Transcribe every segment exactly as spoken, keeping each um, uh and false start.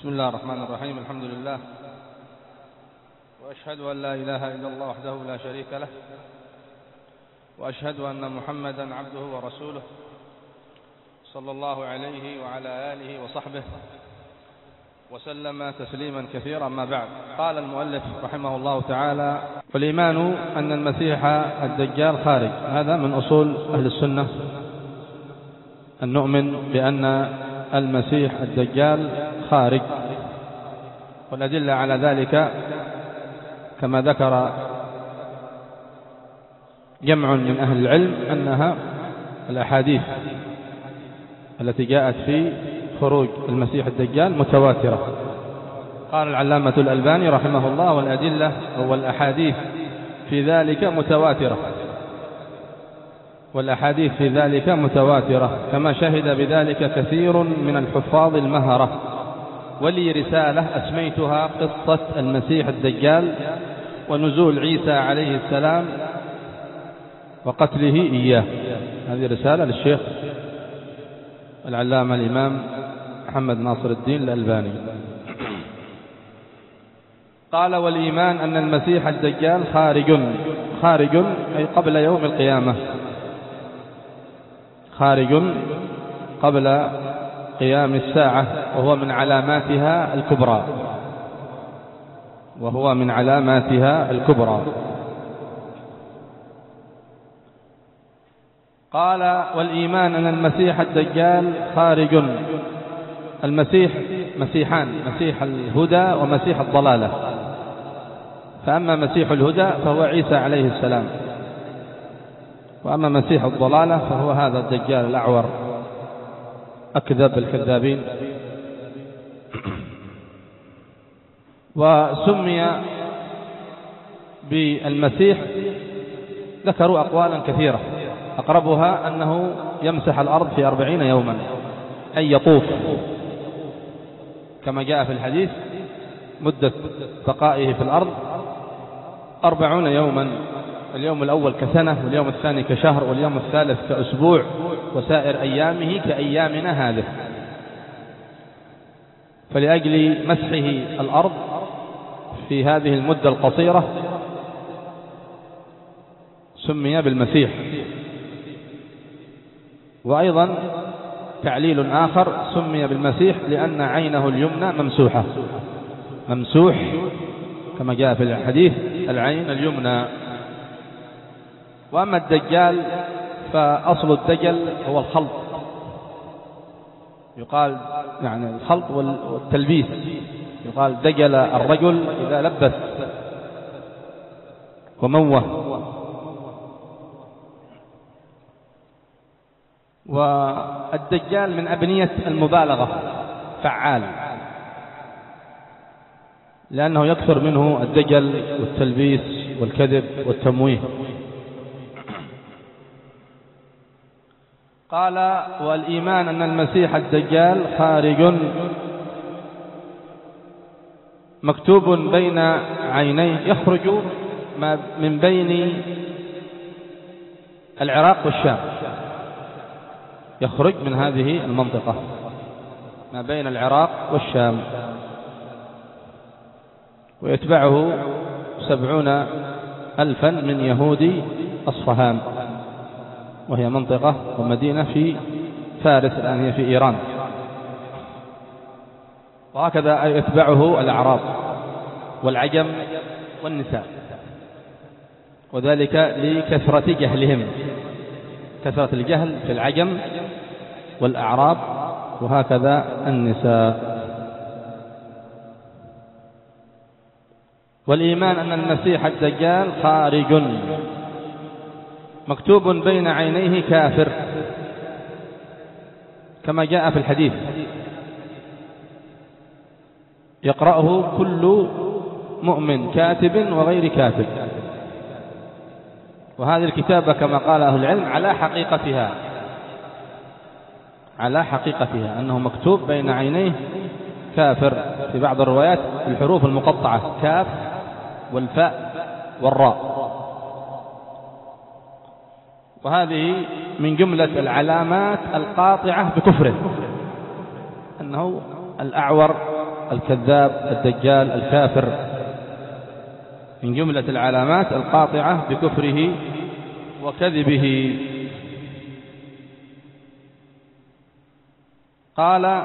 بسم الله الرحمن الرحيم. الحمد لله، وأشهد أن لا إله إلا الله وحده لا شريك له، وأشهد أن محمدا عبده ورسوله صلى الله عليه وعلى آله وصحبه وسلم تسليما كثيرا. ما بعد، قال المؤلف رحمه الله تعالى: والإيمان أن المسيح الدجال خارج. هذا من أصول أهل السنة، أن نؤمن بأن المسيح الدجال خارج، والأدلة على ذلك كما ذكر جمع من أهل العلم أنها الأحاديث التي جاءت في خروج المسيح الدجال متواترة. قال العلامة الألباني رحمه الله: والأدلة والأحاديث في ذلك متواترة، والأحاديث في ذلك متواترة، كما شهد بذلك كثير من الحفاظ المهرة. ولي رسالة أسميتها قصة المسيح الدجال ونزول عيسى عليه السلام وقتله إياه. هذه رسالة للشيخ العلامة الإمام محمد ناصر الدين الألباني. قال: والإيمان أن المسيح الدجال خارج. خارج أي قبل يوم القيامة، خارج قبل قيام الساعة، وهو من علاماتها الكبرى، وهو من علاماتها الكبرى. قال: والإيمان أن المسيح الدجال خارج. المسيح مسيحان: مسيح الهدى ومسيح الضلالة. فأما مسيح الهدى فهو عيسى عليه السلام، وأما مسيح الضلالة فهو هذا الدجال الأعور أكذب الكذابين. وسمي بالمسيح ذكروا أقوالا كثيرة، أقربها أنه يمسح الأرض في أربعين يوما، أي يطوف، كما جاء في الحديث: مدة بقائه في الأرض أربعون يوما، اليوم الأول كسنة، واليوم الثاني كشهر، واليوم الثالث كأسبوع، وسائر أيامه كأيامنا هذه. فلأجل مسحه الأرض في هذه المدة القصيرة سمي بالمسيح. وأيضا تعليل آخر: سمي بالمسيح لأن عينه اليمنى ممسوحة، ممسوح كما جاء في الحديث العين اليمنى. وأما الدجال فأصل الدجل هو الخلط، يقال يعني الخلط والتلبيس، يقال دجل الرجل إذا لبس وموه. والدجال من أبنية المبالغة، فعال، لأنه يكثر منه الدجل والتلبيس والكذب والتمويه. قال: والإيمان أن المسيح الدجال خارج مكتوب بين عينيه، يخرج من بين العراق والشام، يخرج من هذه المنطقة ما بين العراق والشام، ويتبعه سبعون ألفا من يهودي أصفهان، وهي منطقة ومدينة في فارس، الآن هي في إيران. وهكذا يتبعه الأعراب والعجم والنساء، وذلك لكثرة جهلهم، كثرة الجهل في العجم والأعراب، وهكذا النساء. والإيمان أن المسيح الدجال خارج مكتوب بين عينيه كافر، كما جاء في الحديث: يقرأه كل مؤمن، كاتب وغير كاتب. وهذه الكتابة كما قال أهل العلم على حقيقتها، على حقيقتها أنه مكتوب بين عينيه كافر، في بعض الروايات الحروف المقطعة، كاف والفاء والراء. وهذه من جملة العلامات القاطعة بكفره، أنه الأعور الكذاب الدجال الكافر من جملة العلامات القاطعة بكفره وكذبه. قال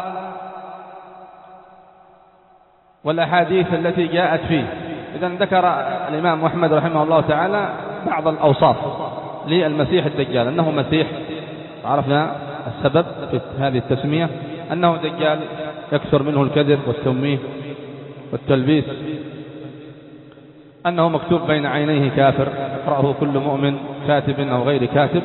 والأحاديث التي جاءت فيه. إذن ذكر الإمام أحمد رحمه الله تعالى بعض الأوصاف للمسيح الدجال، أنه مسيح، عرفنا السبب في هذه التسمية، أنه دجال يكثر منه الكذب والتمويه والتلبيس، أنه مكتوب بين عينيه كافر يقرأه كل مؤمن كاتب أو غير كاتب،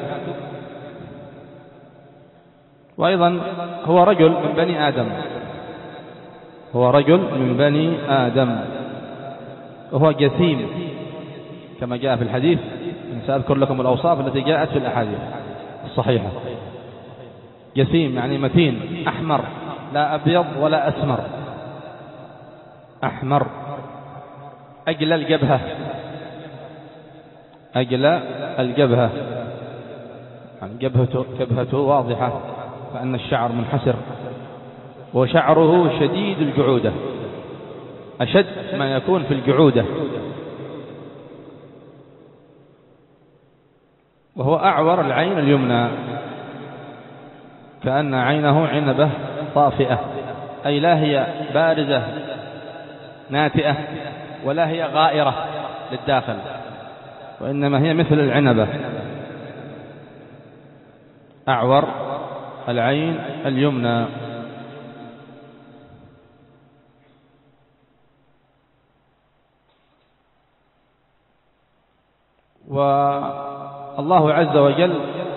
وأيضا هو رجل من بني آدم، هو رجل من بني آدم وهو جسيم كما جاء في الحديث. سأذكر لكم الأوصاف التي جاءت في الأحاديث الصحيحة. جسيم يعني متين، أحمر، لا أبيض ولا أسمر، أحمر، أجل الجبهة، أجل الجبهة، يعني جبهته, جبهته واضحة فأن الشعر منحسر، وشعره شديد الجعودة، أشد ما يكون في الجعودة، وهو أعور العين اليمنى كأن عينه عنبة طافئة، أي لا هي بارزة ناتئة ولا هي غائرة للداخل، وإنما هي مثل العنبة، أعور العين اليمنى. والله عز وجل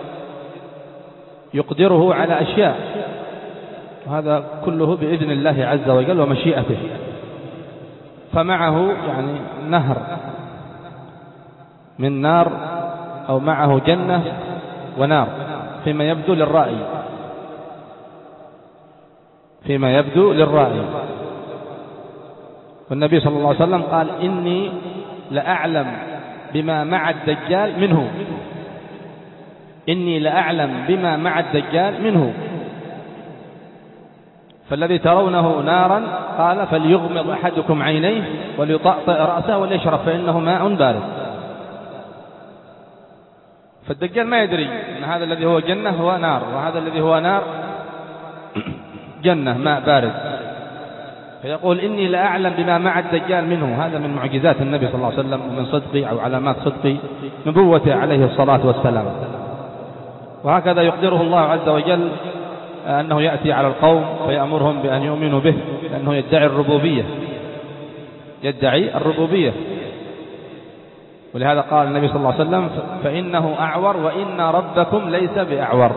يقدره على أشياء، وهذا كله بإذن الله عز وجل ومشيئته. فمعه يعني نهر من نار، أو معه جنة ونار فيما يبدو للرأي، فيما يبدو للرأي. والنبي صلى الله عليه وسلم قال إني لأعلم بما مع الدجال منه، إني لأعلم بما مع الدجال منه. فالذي ترونه نارا قال فليغمض أحدكم عينيه وليطأطئ رأسه وليشرب فإنه ماء بارد. فالدجال ما يدري أن هذا الذي هو جنة هو نار، وهذا الذي هو نار جنة ماء بارد. فيقول إني لأعلم بما مع الدجال منه، هذا من معجزات النبي صلى الله عليه وسلم ومن صدقي أو علامات صدقي نبوته عليه الصلاة والسلام. وهكذا يقدره الله عز وجل أنه يأتي على القوم فيأمرهم بأن يؤمنوا به، لأنه يدعي الربوبية، يدعي الربوبية. ولهذا قال النبي صلى الله عليه وسلم فإنه أعور وإن ربكم ليس بأعور.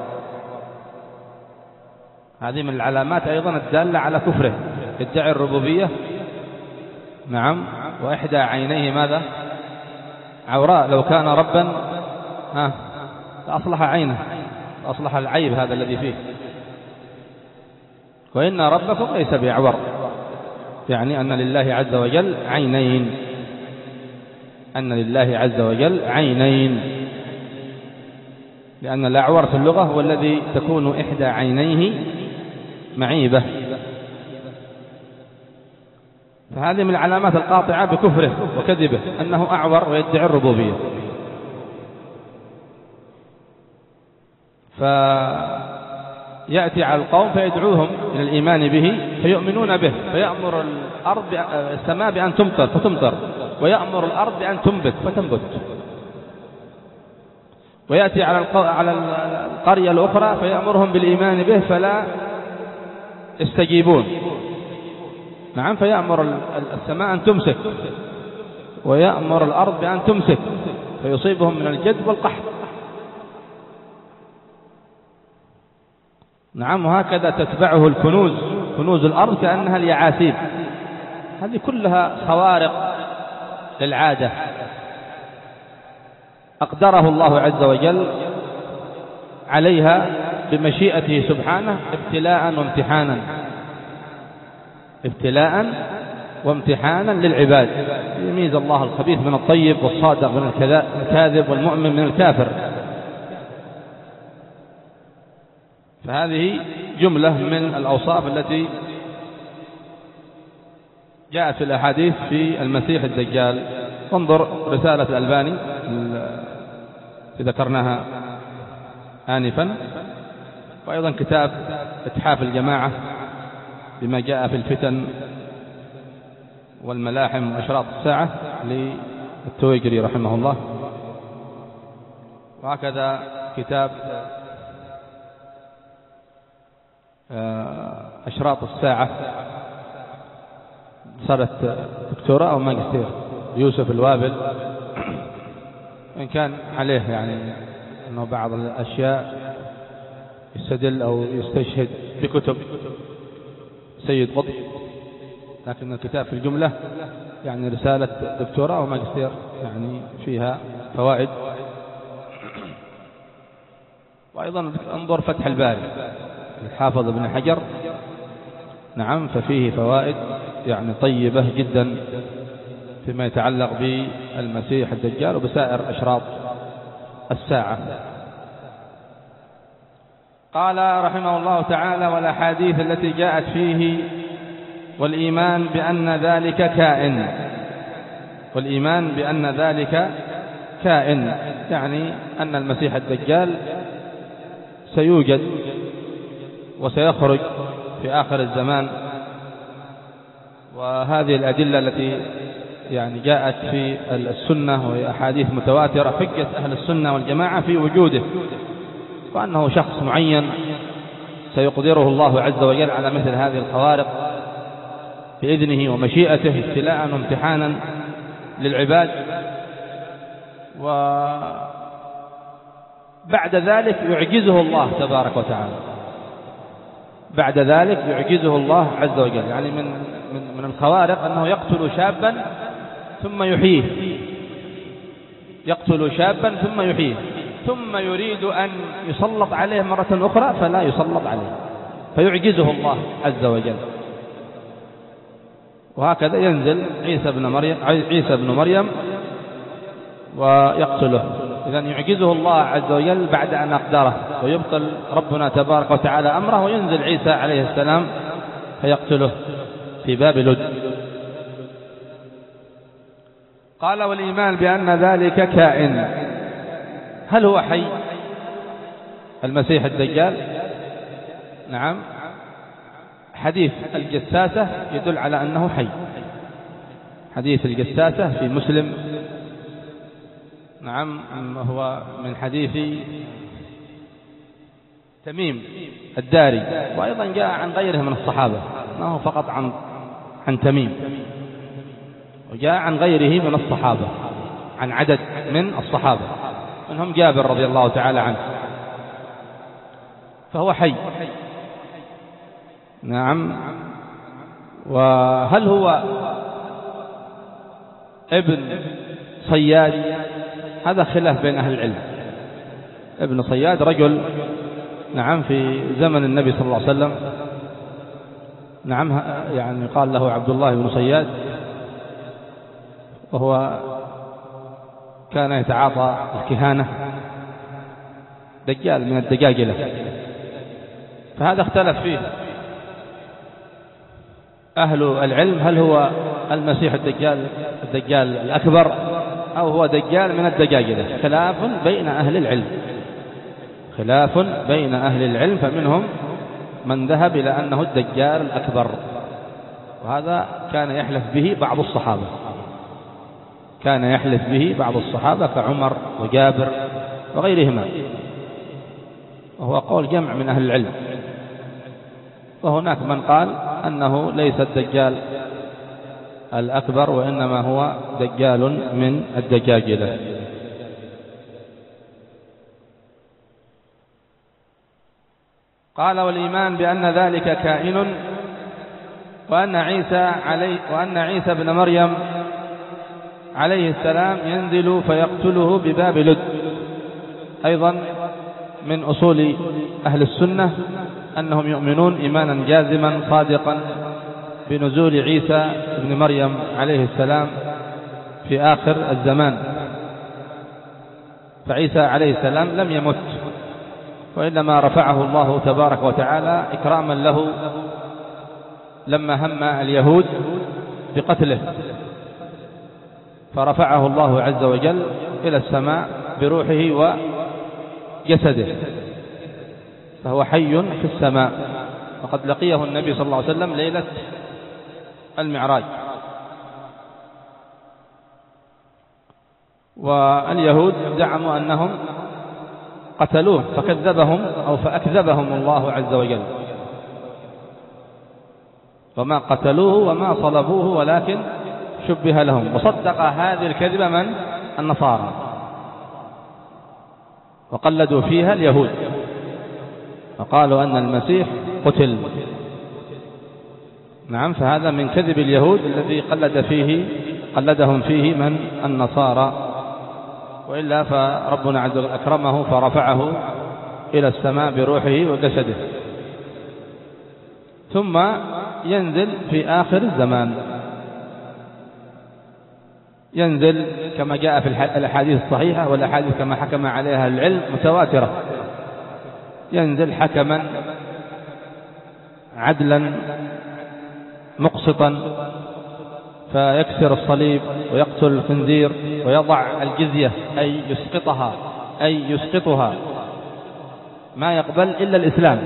هذه من العلامات أيضا الدالة على كفره، يدعي الربوبية، نعم، وإحدى عينيه ماذا؟ عوراء، لو كان ربا ها أصلح عينه، أصلح العيب هذا الذي فيه. وإن ربكم ليس بأعور، يعني أن لله عز وجل عينين، أن لله عز وجل عينين، لأن الأعور في اللغة هو الذي تكون إحدى عينيه معيبة. فهذه من العلامات القاطعة بكفره وكذبه، أنه أعور ويدعي الربوبية. فيأتي على القوم فيدعوهم إلى الإيمان به فيؤمنون به، فيأمر الأرض السماء بأن تمطر فتمطر، ويأمر الأرض بأن تنبت فتنبت. ويأتي على على القرية الأخرى فيأمرهم بالإيمان به فلا يستجيبون، نعم، فيأمر السماء أن تمسك، ويأمر الأرض بأن تمسك، فيصيبهم من الجد والقحط، نعم. وهكذا تتبعه الكنوز، كنوز الأرض كأنها اليعاسيب. هذه كلها خوارق للعادة أقدره الله عز وجل عليها بمشيئته سبحانه، ابتلاء وامتحانا، ابتلاء وامتحانا للعباد، يميز الله الخبيث من الطيب والصادق من الكاذب والمؤمن من الكافر. فهذه جملة من الأوصاف التي جاءت في الأحاديث في المسيح الدجال. انظر رسالة الألباني ذكرناها آنفا، وأيضا كتاب إتحاف الجماعة بما جاء في الفتن والملاحم وأشراط الساعة للتويجري رحمه الله، وهكذا كتاب أشراط الساعة صارت دكتوراه أو ماجستير يوسف الوابل، إن كان عليه يعني أنه بعض الأشياء يستدل أو يستشهد بكتب سيد قطب، لكن الكتاب في الجملة يعني رسالة دكتوراه أو ماجستير يعني فيها فوائد. وأيضا انظر فتح الباري الحافظ ابن حجر، نعم، ففيه فوائد يعني طيبة جدا فيما يتعلق بالمسيح الدجال وبسائر أشراط الساعة. قال رحمه الله تعالى: والأحاديث التي جاءت فيه والإيمان بأن ذلك كائن، والإيمان بأن ذلك كائن يعني أن المسيح الدجال سيوجد وسيخرج في آخر الزمان. وهذه الأدلة التي يعني جاءت في السنة وهي أحاديث متواترة حجة أهل السنة والجماعة في وجوده، وأنه شخص معين سيقدره الله عز وجل على مثل هذه الخوارق بإذنه ومشيئته ابتلاء وامتحانا للعباد. وبعد ذلك يعجزه الله تبارك وتعالى، بعد ذلك يعجزه الله عز وجل، يعني من من من الخوارق أنه يقتل شابا ثم يحييه، يقتل شابا ثم يحييه، ثم يريد أن يسلط عليه مرة أخرى فلا يسلط عليه، فيعجزه الله عز وجل. وهكذا ينزل عيسى بن مريم عيسى بن مريم ويقتله. إذن يعجزه الله عز وجل بعد أن أقدره، ويبطل ربنا تبارك وتعالى أمره، وينزل عيسى عليه السلام فيقتله في باب لد. قال: والإيمان بأن ذلك كائن. هل هو حي المسيح الدجال؟ نعم، حديث الجساسة يدل على أنه حي. حديث الجساسة في مسلم، نعم، هو من حديث تميم الداري، وأيضا جاء عن غيره من الصحابة، ما هو فقط عن عن تميم، وجاء عن غيره من الصحابة، عن عدد من الصحابة منهم جابر رضي الله تعالى عنه، فهو حي. نعم. وهل هو ابن صياد؟ هذا خلاف بين أهل العلم. ابن صياد رجل، نعم، في زمن النبي صلى الله عليه وسلم، نعم، يعني قال له عبد الله بن صياد، وهو كان يتعاطى الكهانة، دجال من الدجاجلة، فهذا اختلف فيه أهل العلم، هل هو المسيح الدجال الدجال الأكبر أو هو دجال من الدجاجلة؟ خلاف بين أهل العلم، خلاف بين أهل العلم، فمنهم من ذهب إلى أنه الدجال الأكبر، وهذا كان يحلف به بعض الصحابة، كان يحلف به بعض الصحابة كعمر وجابر وغيرهما، وهو قول جمع من أهل العلم. وهناك من قال أنه ليس الدجال الأكبر، وإنما هو دجال من الدجاجلة. قال: والإيمان بأن ذلك كائن، وأن عيسى عليه وأن عيسى بن مريم عليه السلام ينزل فيقتله بباب لد. أيضا من أصول أهل السنة أنهم يؤمنون إيمانا جازما صادقا بنزول عيسى بن مريم عليه السلام في آخر الزمان. فعيسى عليه السلام لم يمت، وإنما رفعه الله تبارك وتعالى إكراما له لما هم اليهود بقتله، فرفعه الله عز وجل إلى السماء بروحه وجسده، فهو حي في السماء، وقد لقيه النبي صلى الله عليه وسلم ليلة المعراج. واليهود زعموا أنهم قتلوه فكذبهم أو فأكذبهم الله عز وجل، وما قتلوه وما صلبوه ولكن شبه لهم. وصدق هذه الكذبة من؟ النصارى، وقلدوا فيها اليهود وقالوا أن المسيح قتل. نعم، فهذا من كذب اليهود الذي قلد فيه قلدهم فيه من؟ النصارى. وإلا فربنا عز وجل أكرمه فرفعه إلى السماء بروحه وجسده، ثم ينزل في آخر الزمان. ينزل كما جاء في الأحاديث الصحيحة، والأحاديث كما حكم عليها العلم متواترة، ينزل حكما عدلا مقسطا، فيكسر الصليب ويقتل الخنزير ويضع الجزية أي يسقطها أي يسقطها، ما يقبل إلا الإسلام.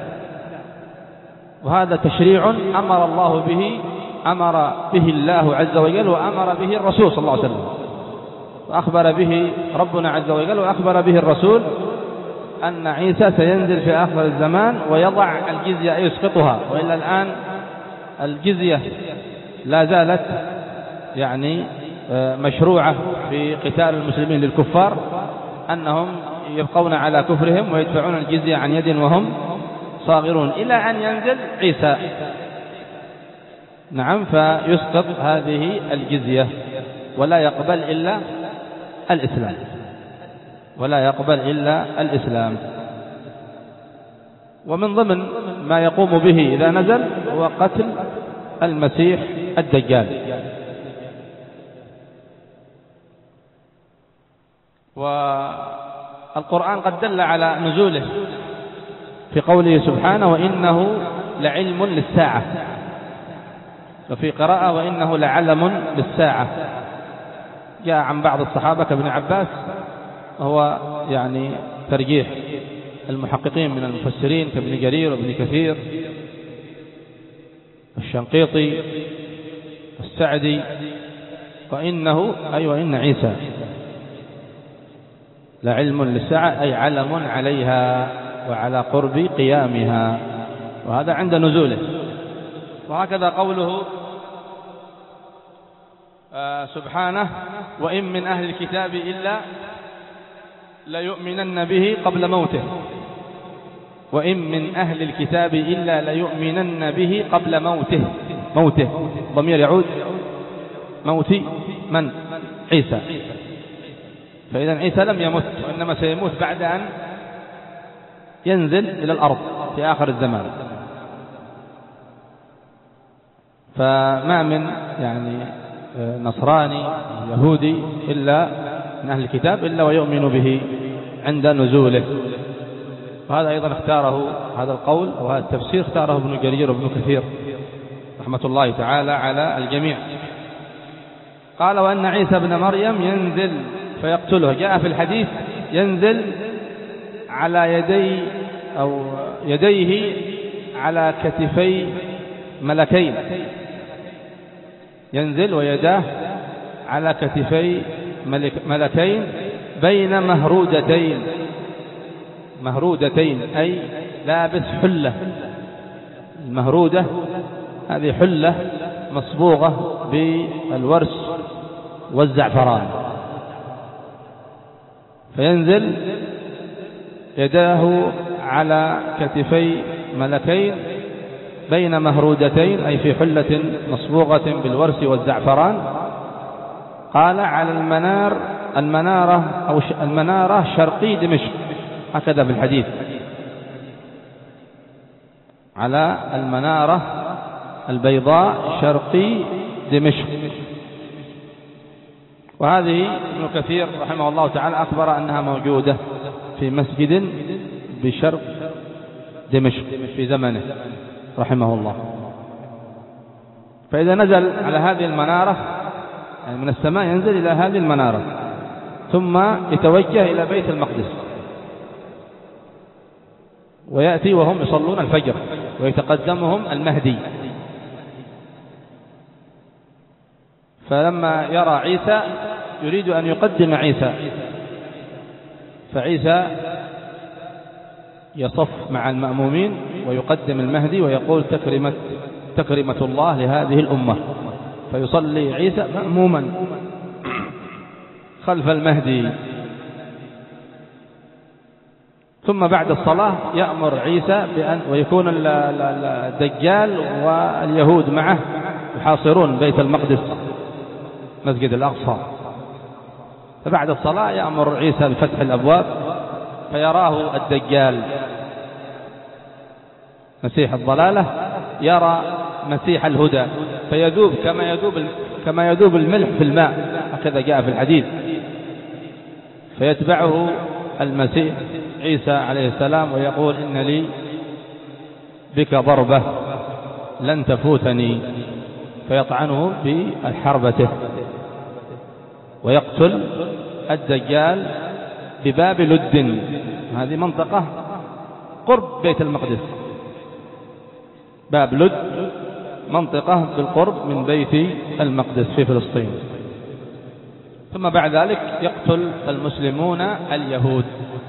وهذا تشريع أمر الله به أمر به الله عز وجل، وأمر به الرسول صلى الله عليه وسلم، وأخبر به ربنا عز وجل وأخبر به الرسول أن عيسى سينزل في آخر الزمان ويضع الجزية أي يسقطها. وإلا الآن الجزية لا زالت يعني مشروعة في قتال المسلمين للكفار، أنهم يبقون على كفرهم ويدفعون الجزية عن يد وهم صاغرون، إلى أن ينزل عيسى. نعم، فيسقط هذه الجزية ولا يقبل إلا الإسلام، ولا يقبل إلا الإسلام. ومن ضمن ما يقوم به إذا نزل هو قتل المسيح الدجال. والقرآن قد دل على نزوله في قوله سبحانه: وإنه لعلم للساعة، وفي قراءة: وإنه لعلم للساعة. جاء عن بعض الصحابة كابن عباس، وهو يعني ترجيح المحققين من المفسرين كابن جرير وابن كثير الشنقيطي السعدي، وإنه أي وإن عيسى لعلم للساعة أي علم عليها وعلى قرب قيامها، وهذا عند نزوله. وهكذا قوله آه سبحانه: وإن من أهل الكتاب إلا ليؤمنن به قبل موته. وإن من أهل الكتاب إلا ليؤمنن به قبل موته. موته ضمير يعود موت من؟ عيسى. فإذا عيسى لم يمت، وإنما سيموت بعد أن ينزل إلى الأرض في آخر الزمان. فما من يعني نصراني يهودي إلا من أهل الكتاب إلا ويؤمن به عند نزوله. وهذا أيضا اختاره هذا القول أو هذا التفسير اختاره ابن جرير وابن كثير رحمة الله تعالى على الجميع. قال: وأن عيسى ابن مريم ينزل فيقتله. جاء في الحديث: ينزل على يدي أو يديه على كتفي ملكين. ينزل ويداه على كتفي ملكين بين مهرودتين. مهرودتين أي لابس حلة. المهرودة هذه حلة مصبوغة بالورس والزعفران. فينزل يداه على كتفي ملكين بين مهرودتين أي في حلة مصبوغة بالورس والزعفران. قال: على المنار المنارة أو المنارة شرقي دمشق، هكذا في الحديث، على المنارة البيضاء شرقي دمشق. وهذه ابن كثير رحمه الله تعالى أخبر أنها موجودة في مسجد بشرق دمشق في زمنه رحمه الله. فإذا نزل على هذه المنارة يعني من السماء ينزل إلى هذه المنارة ثم يتوجه إلى بيت المقدس ويأتي وهم يصلون الفجر ويتقدمهم المهدي. فلما يرى عيسى يريد أن يقدم عيسى، فعيسى يصف مع المأمومين ويقدم المهدي ويقول تكرمة, تكرمة الله لهذه الأمة، فيصلي عيسى مأموما خلف المهدي. ثم بعد الصلاة يأمر عيسى بأن ويكون الدجال واليهود معه يحاصرون بيت المقدس مسجد الأقصى. فبعد الصلاة يأمر عيسى بفتح الأبواب فيراه الدجال مسيح الضلالة يرى مسيح الهدى فيذوب كما يذوب كما يذوب الملح في الماء، هكذا جاء في الحديث. فيتبعه المسيح عيسى عليه السلام ويقول إن لي بك ضربة لن تفوتني، فيطعنه بحربته ويقتل الدجال بباب لد، هذه منطقة قرب بيت المقدس، باب لد منطقة بالقرب من بيت المقدس في فلسطين. ثم بعد ذلك يقتل المسلمون اليهود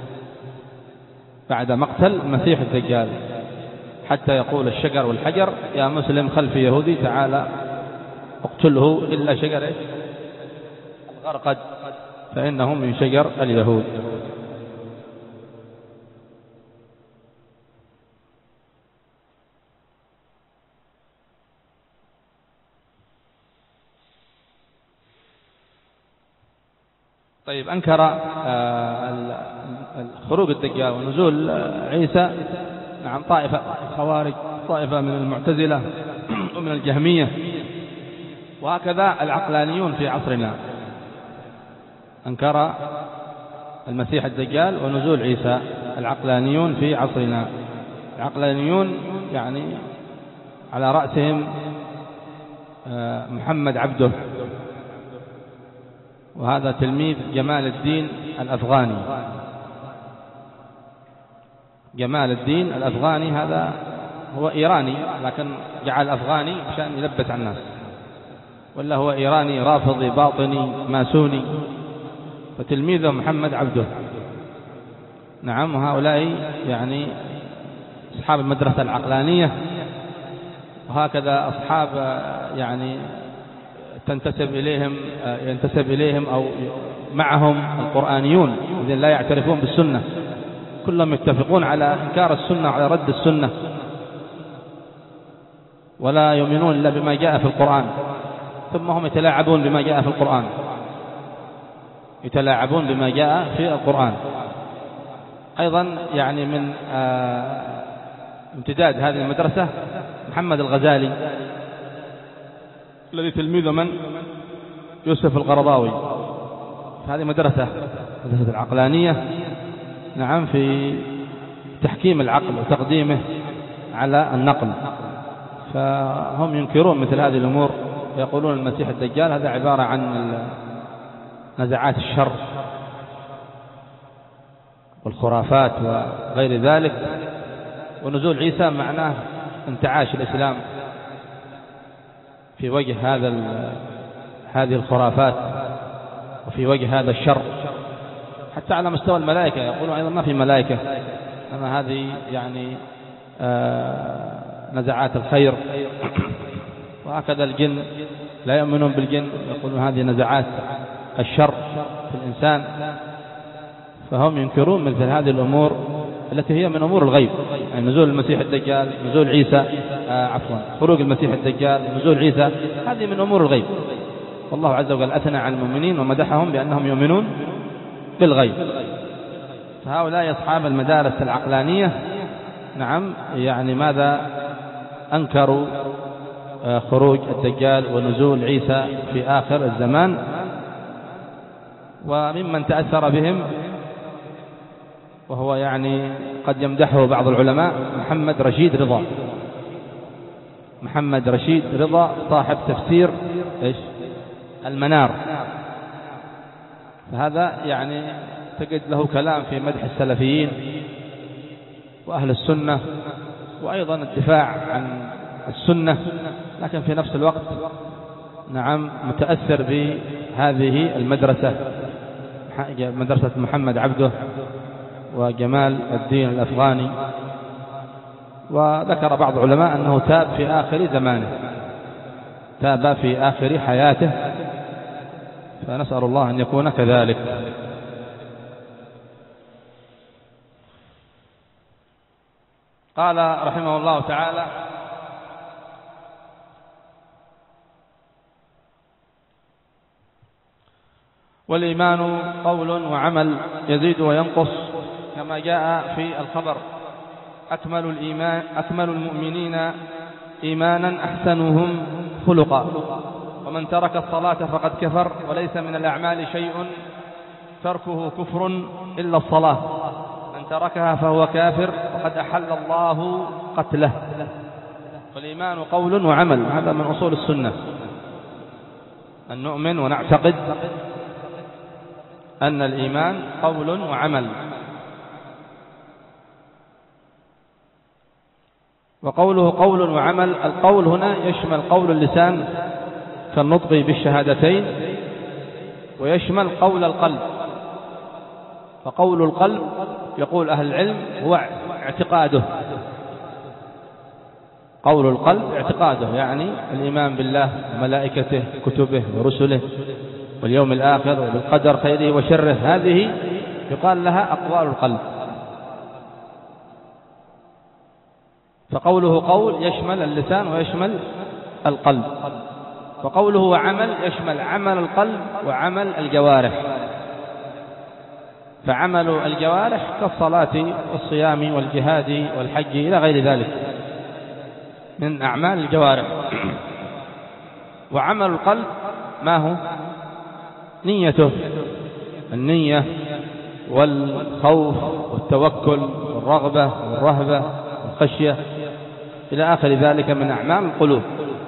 بعد مقتل المسيح الدجال، حتى يقول الشجر والحجر يا مسلم خلف يهودي تعالى اقتله إلا شجر الغرقد فإنه من شجر اليهود. طيب أنكر خروج الدجال ونزول عيسى نعم طائفة خوارج، طائفة من المعتزلة ومن الجهمية، وهكذا العقلانيون في عصرنا أنكر المسيح الدجال ونزول عيسى. العقلانيون في عصرنا، العقلانيون يعني على رأسهم محمد عبده، وهذا تلميذ جمال الدين الأفغاني. جمال الدين الأفغاني هذا هو إيراني لكن جعل أفغاني عشان يلبس على الناس، ولا هو إيراني رافضي باطني ماسوني، فتلميذه محمد عبده. نعم، وهؤلاء يعني أصحاب المدرسة العقلانية، وهكذا أصحاب يعني تنتسب إليهم ينتسب إليهم أو معهم القرآنيون الذين لا يعترفون بالسنة، كلهم يتفقون على إنكار السنة وعلى رد السنة، ولا يؤمنون إلا بما جاء في القرآن، ثم هم يتلاعبون بما جاء في القرآن يتلاعبون بما جاء في القرآن. أيضا يعني من امتداد هذه المدرسة محمد الغزالي الذي تلميذ من يوسف القرضاوي، هذه مدرسة مدرسة العقلانية نعم في تحكيم العقل وتقديمه على النقل. فهم ينكرون مثل هذه الأمور، يقولون المسيح الدجال هذا عبارة عن نزعات الشر والخرافات وغير ذلك، ونزول عيسى معناه انتعاش الإسلام في وجه هذا هذه الخرافات وفي وجه هذا الشر. حتى على مستوى الملائكة يقولون أيضا ما في ملائكة، أما هذه يعني آه نزعات الخير. وهكذا الجن لا يؤمنون بالجن، يقولون هذه نزعات الشر في الإنسان. فهم ينكرون مثل هذه الأمور التي هي من أمور الغيب، يعني نزول المسيح الدجال، نزول عيسى آه عفوا خروج المسيح الدجال، نزول عيسى، هذه من أمور الغيب. والله عز وجل أثنى على المؤمنين ومدحهم بأنهم يؤمنون بالغيب. فهؤلاء أصحاب المدارس العقلانية نعم يعني ماذا أنكروا آه خروج الدجال ونزول عيسى في آخر الزمان. وممن تأثر بهم وهو يعني قد يمدحه بعض العلماء محمد رشيد رضا. محمد رشيد رضا صاحب تفسير إيش المنار، فهذا يعني تجد له كلام في مدح السلفيين وأهل السنة، وأيضا الدفاع عن السنة، لكن في نفس الوقت نعم متأثر بهذه المدرسة، مدرسة محمد عبده وجمال الدين الأفغاني. وذكر بعض العلماء أنه تاب في آخر زمانه، تاب في آخر حياته، فنسأل الله أن يكون كذلك. قال رحمه الله تعالى: والإيمان قول وعمل يزيد وينقص كما جاء في الخبر: أكمل الإيمان أكمل المؤمنين إيمانا أحسنهم خلقا، ومن ترك الصلاة فقد كفر، وليس من الأعمال شيء تركه كفر إلا الصلاة، من تركها فهو كافر وقد أحل الله قتله. فالإيمان قول وعمل، هذا من أصول السنة، أن نؤمن ونعتقد أن الإيمان قول وعمل. وقوله قول وعمل، القول هنا يشمل قول اللسان كالنطق بالشهادتين، ويشمل قول القلب. فقول القلب يقول أهل العلم هو اعتقاده، قول القلب اعتقاده، يعني الإيمان بالله وملائكته كتبه ورسله واليوم الآخر وبالقدر خيره وشره، هذه يقال لها أقوال القلب. فقوله قول يشمل اللسان ويشمل القلب. وقوله وعمل يشمل عمل القلب وعمل الجوارح. فعمل الجوارح كالصلاة والصيام والجهاد والحج إلى غير ذلك من أعمال الجوارح. وعمل القلب ما هو؟ نيته، النية والخوف والتوكل والرغبة والرهبة والخشية إلى آخر ذلك من أعمال القلوب.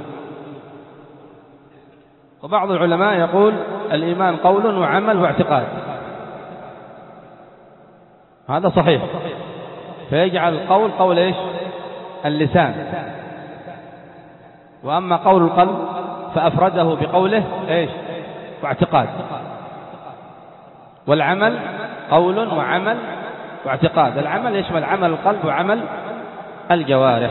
وبعض العلماء يقول الإيمان قول وعمل واعتقاد، هذا صحيح، فيجعل القول قول إيش؟ اللسان. وأما قول القلب فأفرده بقوله إيش؟ واعتقاد. والعمل قول وعمل واعتقاد، العمل يشمل عمل القلب وعمل الجوارح،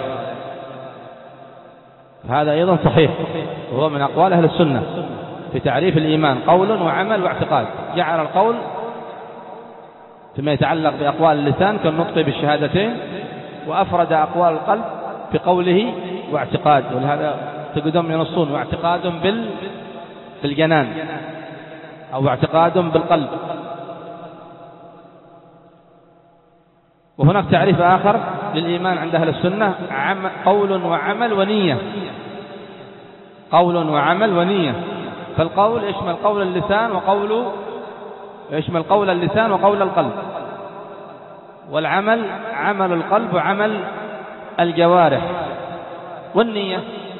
هذا أيضا صحيح، وهو من أقوال أهل السنة في تعريف الإيمان قول وعمل واعتقاد. جعل القول فيما يتعلق بأقوال اللسان كالنطق بالشهادتين، وأفرد أقوال القلب بقوله واعتقاد. ولهذا تقدم ينصون واعتقاد بالجنان أو اعتقاد بالقلب. وهناك تعريف آخر للإيمان عند أهل السنة: قول وعمل ونية. قول وعمل ونية. فالقول يشمل قول اللسان وقول يشمل قول اللسان وقول القلب، والعمل عمل القلب وعمل الجوارح. والنية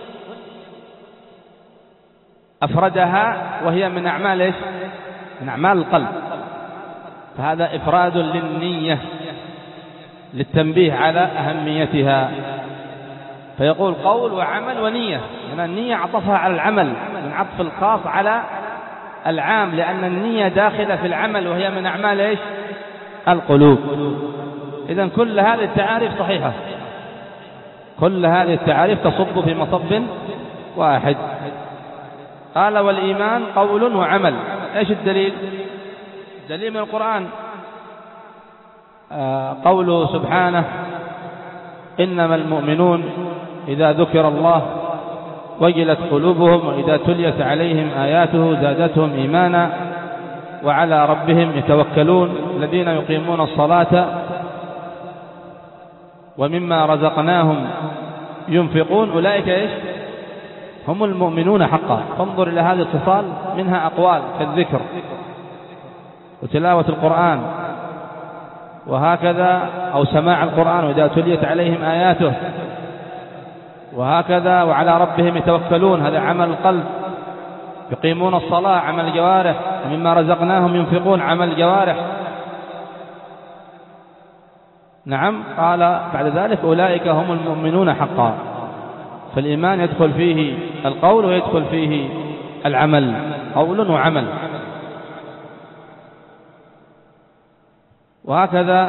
أفردها وهي من أعمال إيش؟ من أعمال القلب، فهذا إفراد للنية للتنبيه على أهميتها. فيقول قول وعمل ونية، يعني النية عطفها على العمل من عطف الخاص على العام، لأن النية داخلة في العمل وهي من أعمال إيش؟ القلوب. إذن كل هذه التعاريف صحيحة، كل هذه التعاريف تصب في مصب واحد. قال والإيمان قول وعمل. إيش الدليل؟ دليل من القرآن، آه قوله سبحانه: إنما المؤمنون إذا ذكر الله وجلت قلوبهم وإذا تليت عليهم آياته زادتهم إيمانا وعلى ربهم يتوكلون الذين يقيمون الصلاة ومما رزقناهم ينفقون أولئك إيش؟ هم المؤمنون حقا. فانظر إلى هذه الخصال، منها أقوال كالذكر وتلاوة القرآن وهكذا، أو سماع القرآن وإذا تليت عليهم آياته، وهكذا وعلى ربهم يتوكلون، هذا عمل القلب. يقيمون الصلاة عمل الجوارح، ومما رزقناهم ينفقون عمل الجوارح. نعم. قال بعد ذلك أولئك هم المؤمنون حقا. فالإيمان يدخل فيه القول ويدخل فيه العمل، قول وعمل. وهكذا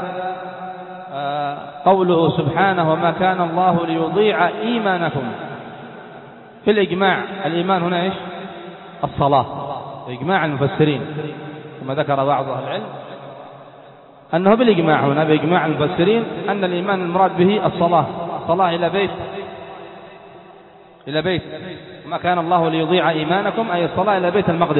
قوله سبحانه وما كان الله ليضيع إيمانكم. في الإجماع الإيمان هنا إيش؟ الصلاة، إجماع المفسرين كما ذكر بعض أهل العلم أنه بالإجماع هنا بإجماع المفسرين أن الإيمان المراد به الصلاة، صلاة إلى بيت إلى بيت ما كان الله ليضيع إيمانكم أي الصلاة إلى بيت المقدس.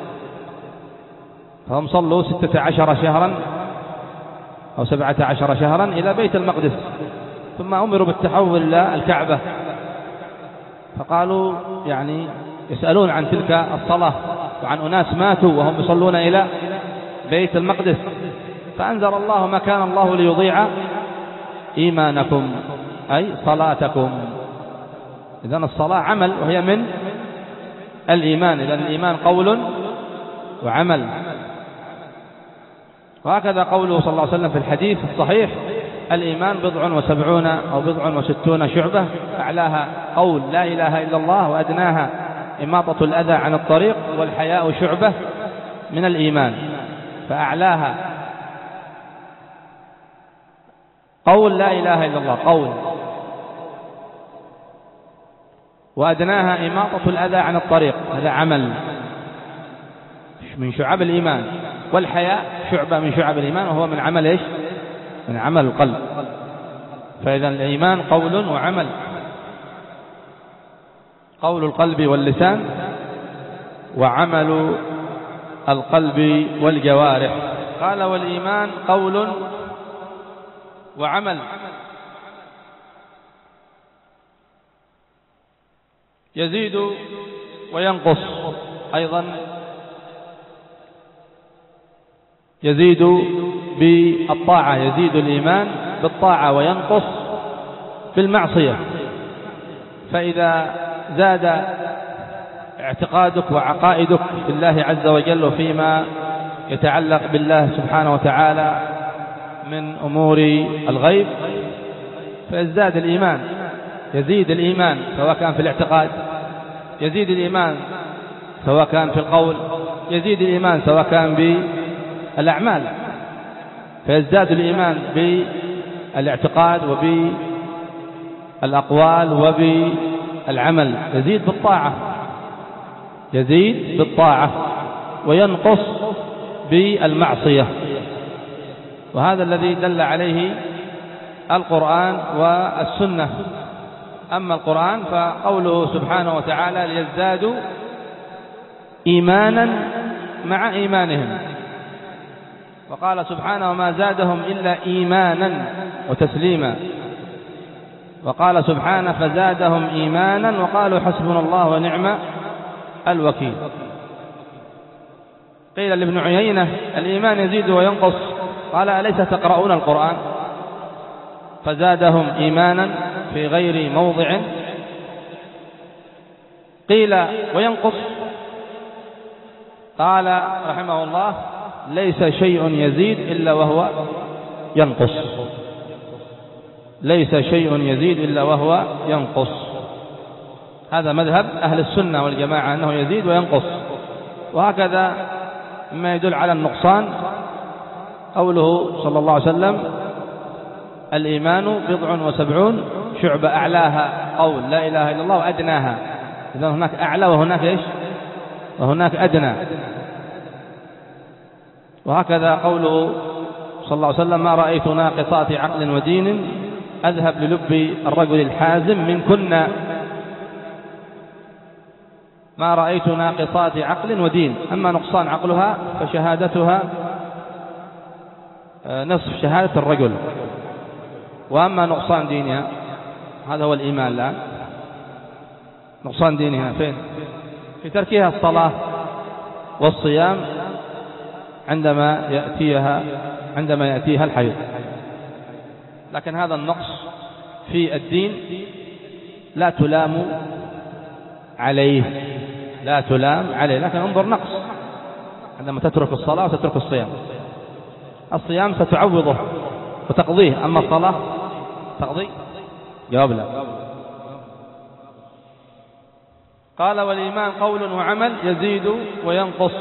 فهم صلوا ستة عشر شهرا أو سبعة عشر شهرا إلى بيت المقدس، ثم أمروا بالتحول إلى الكعبة. فقالوا يعني يسألون عن تلك الصلاة وعن أناس ماتوا وهم يصلون إلى بيت المقدس، فأنزل الله ما كان الله ليضيع إيمانكم أي صلاتكم. إذن الصلاة عمل وهي من الإيمان، إذن الإيمان قول وعمل. وهكذا قوله صلى الله عليه وسلم في الحديث الصحيح الإيمان بضع وسبعون أو بضع وستون شعبة، أعلاها قول لا إله إلا الله وأدناها إماطة الأذى عن الطريق، والحياء شعبة من الإيمان. فأعلاها قول لا إله إلا الله قول، وأدناها إماطة الأذى عن الطريق، هذا عمل من شعب الإيمان. والحياء شعبة من شعب الإيمان وهو من عمل إيش؟ من عمل القلب. فإذا الإيمان قول وعمل، قول القلب واللسان وعمل القلب والجوارح. قال والإيمان قول وعمل، يزيد وينقص أيضا، يزيد بالطاعة، يزيد الإيمان بالطاعة وينقص بالمعصية. فإذا زاد اعتقادك وعقائدك في الله عز وجل وفيما يتعلق بالله سبحانه وتعالى من أمور الغيب فيزداد الإيمان، يزيد الإيمان سواء كان في الاعتقاد، يزيد الإيمان سواء كان في القول، يزيد الإيمان سواء كان بالأعمال. فيزداد الإيمان بالاعتقاد وبالأقوال وبالعمل، يزيد بالطاعة، يزيد بالطاعة وينقص بالمعصية. وهذا الذي دل عليه القرآن والسنة. أما القرآن فقوله سبحانه وتعالى ليزدادوا إيمانا مع إيمانهم، وقال سبحانه وما زادهم إلا إيمانا وتسليما، وقال سبحانه فزادهم إيمانا وقالوا حسبنا الله ونعم الوكيل. قيل لابن عيينة الإيمان يزيد وينقص، قال أليس تقرؤون القرآن؟ فزادهم إيمانا في غير موضع. قيل وينقص، قال رحمه الله ليس شيء يزيد إلا وهو ينقص، ليس شيء يزيد إلا وهو ينقص. هذا مذهب أهل السنة والجماعة أنه يزيد وينقص. وهكذا مما يدل على النقصان قوله صلى الله عليه وسلم الإيمان بضع وسبعون شعبة، أعلاها قول لا إله إلا الله وأدناها. إذن هناك أعلى وهناك إيش؟ وهناك أدنى. وهكذا قوله صلى الله عليه وسلم ما رأيت ناقصات عقل ودين أذهب للب الرجل الحازم من كنا. ما رأيت ناقصات عقل ودين، أما نقصان عقلها فشهادتها نصف شهادة الرجل، وأما نقصان دينها هذا هو الإيمان. الآن نقصان دينها فين؟ في تركها الصلاة والصيام عندما يأتيها عندما يأتيها الحيض. لكن هذا النقص في الدين لا تلام عليه، لا تلام عليه، لكن انظر نقص عندما تترك الصلاة وتترك الصيام. الصيام ستعوضه وتقضيه، أما الصلاة تقضي؟ جواب لا. قال والإيمان قول وعمل يزيد وينقص.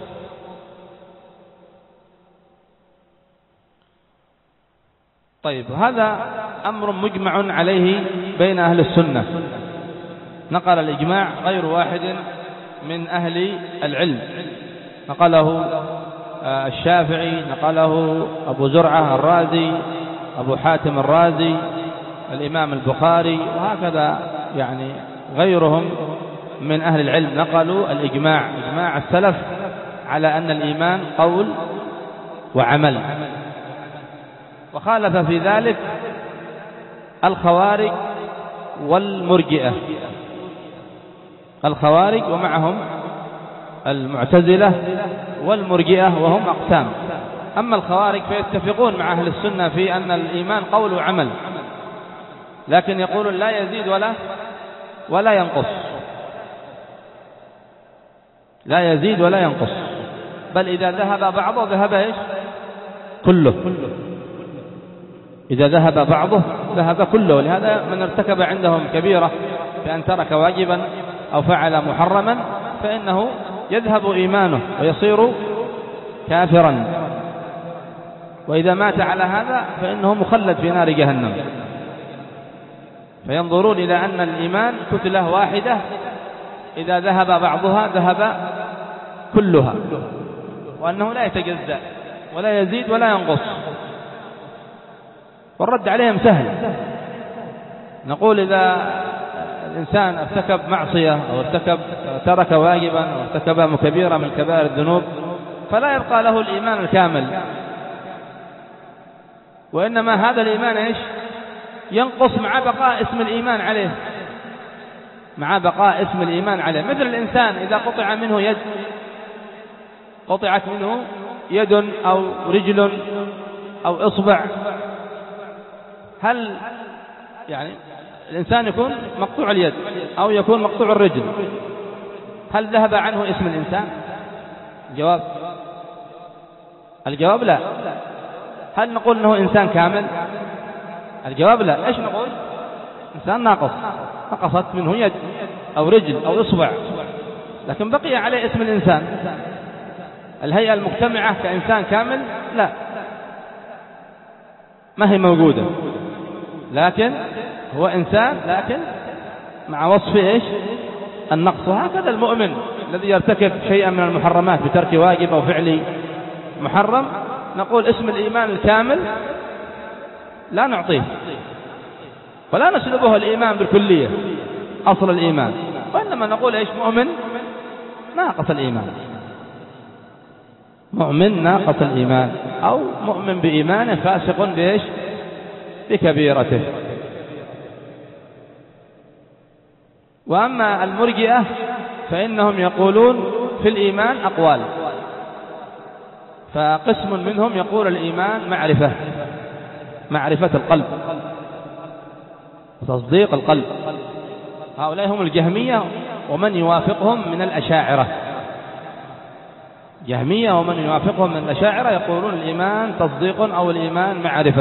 طيب، هذا أمر مجمع عليه بين أهل السنة، نقل الإجماع غير واحد من أهل العلم، نقله الشافعي، نقله أبو زرعة الرازي، أبو حاتم الرازي، الإمام البخاري، وهكذا يعني غيرهم من أهل العلم نقلوا الإجماع، إجماع السلف على أن الإيمان قول وعمل. وخالف في ذلك الخوارج والمرجئة، الخوارج ومعهم المعتزلة والمرجئة، وهم أقسام. أما الخوارج فيتفقون مع أهل السنة في أن الإيمان قول وعمل، لكن يقولون لا يزيد ولا ولا ينقص، لا يزيد ولا ينقص، بل إذا ذهب بعضه ذهب إيش؟ كله. إذا ذهب بعضه ذهب كله. لهذا من ارتكب عندهم كبيرة بأن ترك واجبا أو فعل محرما فإنه يذهب إيمانه ويصير كافرا، وإذا مات على هذا فإنه مخلد في نار جهنم. فينظرون إلى أن الإيمان كتلة واحدة، إذا ذهب بعضها ذهب كلها، وأنه لا يتجزأ ولا يزيد ولا ينقص. والرد عليهم سهل، نقول إذا الإنسان ارتكب معصية أو ارتكب ترك واجبا أو ارتكب كبيرة من كبائر الذنوب فلا يبقى له الإيمان الكامل، وإنما هذا الإيمان إيش؟ ينقص مع بقاء اسم الإيمان عليه، مع بقاء اسم الإيمان عليه. مثل الإنسان إذا قطع منه يد، قطعت منه يد أو رجل أو إصبع، هل يعني الإنسان يكون مقطوع اليد أو يكون مقطوع الرجل، هل ذهب عنه اسم الإنسان؟ الجواب الجواب لا. هل نقول أنه إنسان كامل؟ الجواب لا. إيش نقول؟ إنسان ناقص، نقصت منه يد أو رجل أو إصبع، لكن بقي عليه اسم الإنسان. الهيئة المجتمعة كإنسان كامل لا، ما هي موجودة، لكن هو إنسان لكن مع وصف إيش؟ النقص. وهكذا المؤمن الذي يرتكب شيئا من المحرمات بترك واجب أو فعل محرم، نقول اسم الإيمان الكامل لا نعطيه، ولا نسلبه الإيمان بالكلية أصل الإيمان، وإنما نقول إيش؟ مؤمن ناقص الإيمان، مؤمن ناقص الإيمان، أو مؤمن بإيمانه فاسق بإيش؟ بكبيرته. وأما المرجئة فإنهم يقولون في الإيمان أقوال، فقسم منهم يقول الإيمان معرفة، معرفة القلب، تصديق القلب. هؤلاء هم الجهمية ومن يوافقهم من الأشاعرة، جهمية ومن يوافقهم من الأشاعرة يقولون الإيمان تصديق أو الإيمان معرفة.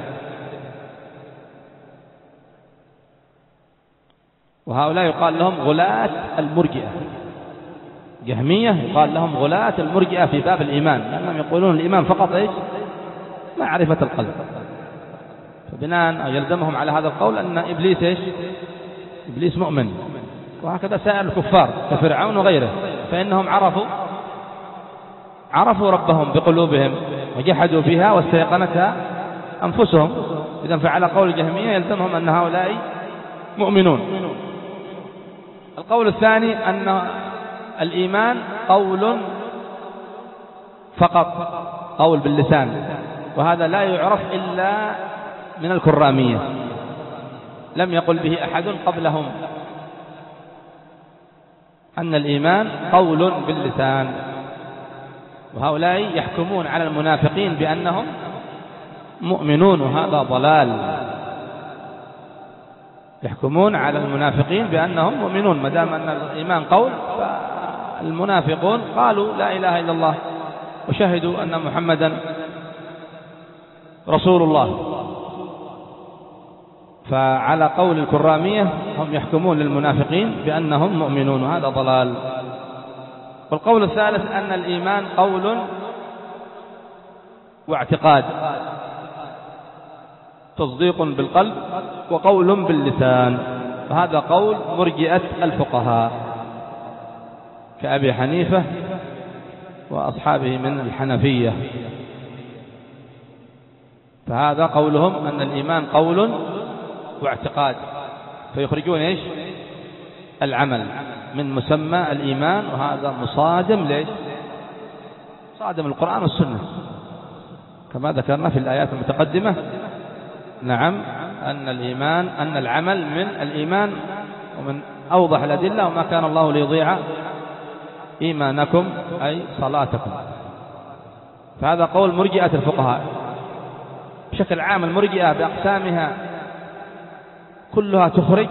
وهؤلاء يقال لهم غلاة المرجئة، جهمية يقال لهم غلاة المرجئة في باب الإيمان، لأنهم يقولون الإيمان فقط إيش؟ معرفة القلب. فبناء يلزمهم على هذا القول أن إبليس إيش؟ إبليس مؤمن، وهكذا سائر الكفار كفرعون وغيره، فإنهم عرفوا عرفوا ربهم بقلوبهم وجحدوا بها واستيقنتها أنفسهم. إذن فعلى قول الجهمية يلزمهم أن هؤلاء مؤمنون. القول الثاني أن الإيمان قول فقط، قول باللسان، وهذا لا يعرف إلا من الكرامية، لم يقل به أحد قبلهم، أن الإيمان قول باللسان. وهؤلاء يحكمون على المنافقين بأنهم مؤمنون، وهذا ضلال. يحكمون على المنافقين بأنهم مؤمنون، ما دام أن الإيمان قول، فالمنافقون قالوا لا إله إلا الله وشهدوا أن محمدا رسول الله. فعلى قول الكرامية هم يحكمون للمنافقين بأنهم مؤمنون، وهذا ضلال. والقول الثالث أن الإيمان قول واعتقاد، تصديق بالقلب وقول باللسان، فهذا قول مرجئة الفقهاء كأبي حنيفة وأصحابه من الحنفية. فهذا قولهم أن الإيمان قول واعتقاد، فيخرجون إيش؟ العمل من مسمى الإيمان، وهذا مصادم ليش؟ صادم القرآن والسنة كما ذكرنا في الآيات المتقدمة. نعم، أن الإيمان أن العمل من الإيمان، ومن أوضح الأدلة: وما كان الله ليضيع إيمانكم أي صلاتكم. فهذا قول مرجئة الفقهاء بشكل عام. المرجئة بأقسامها كلها تخرج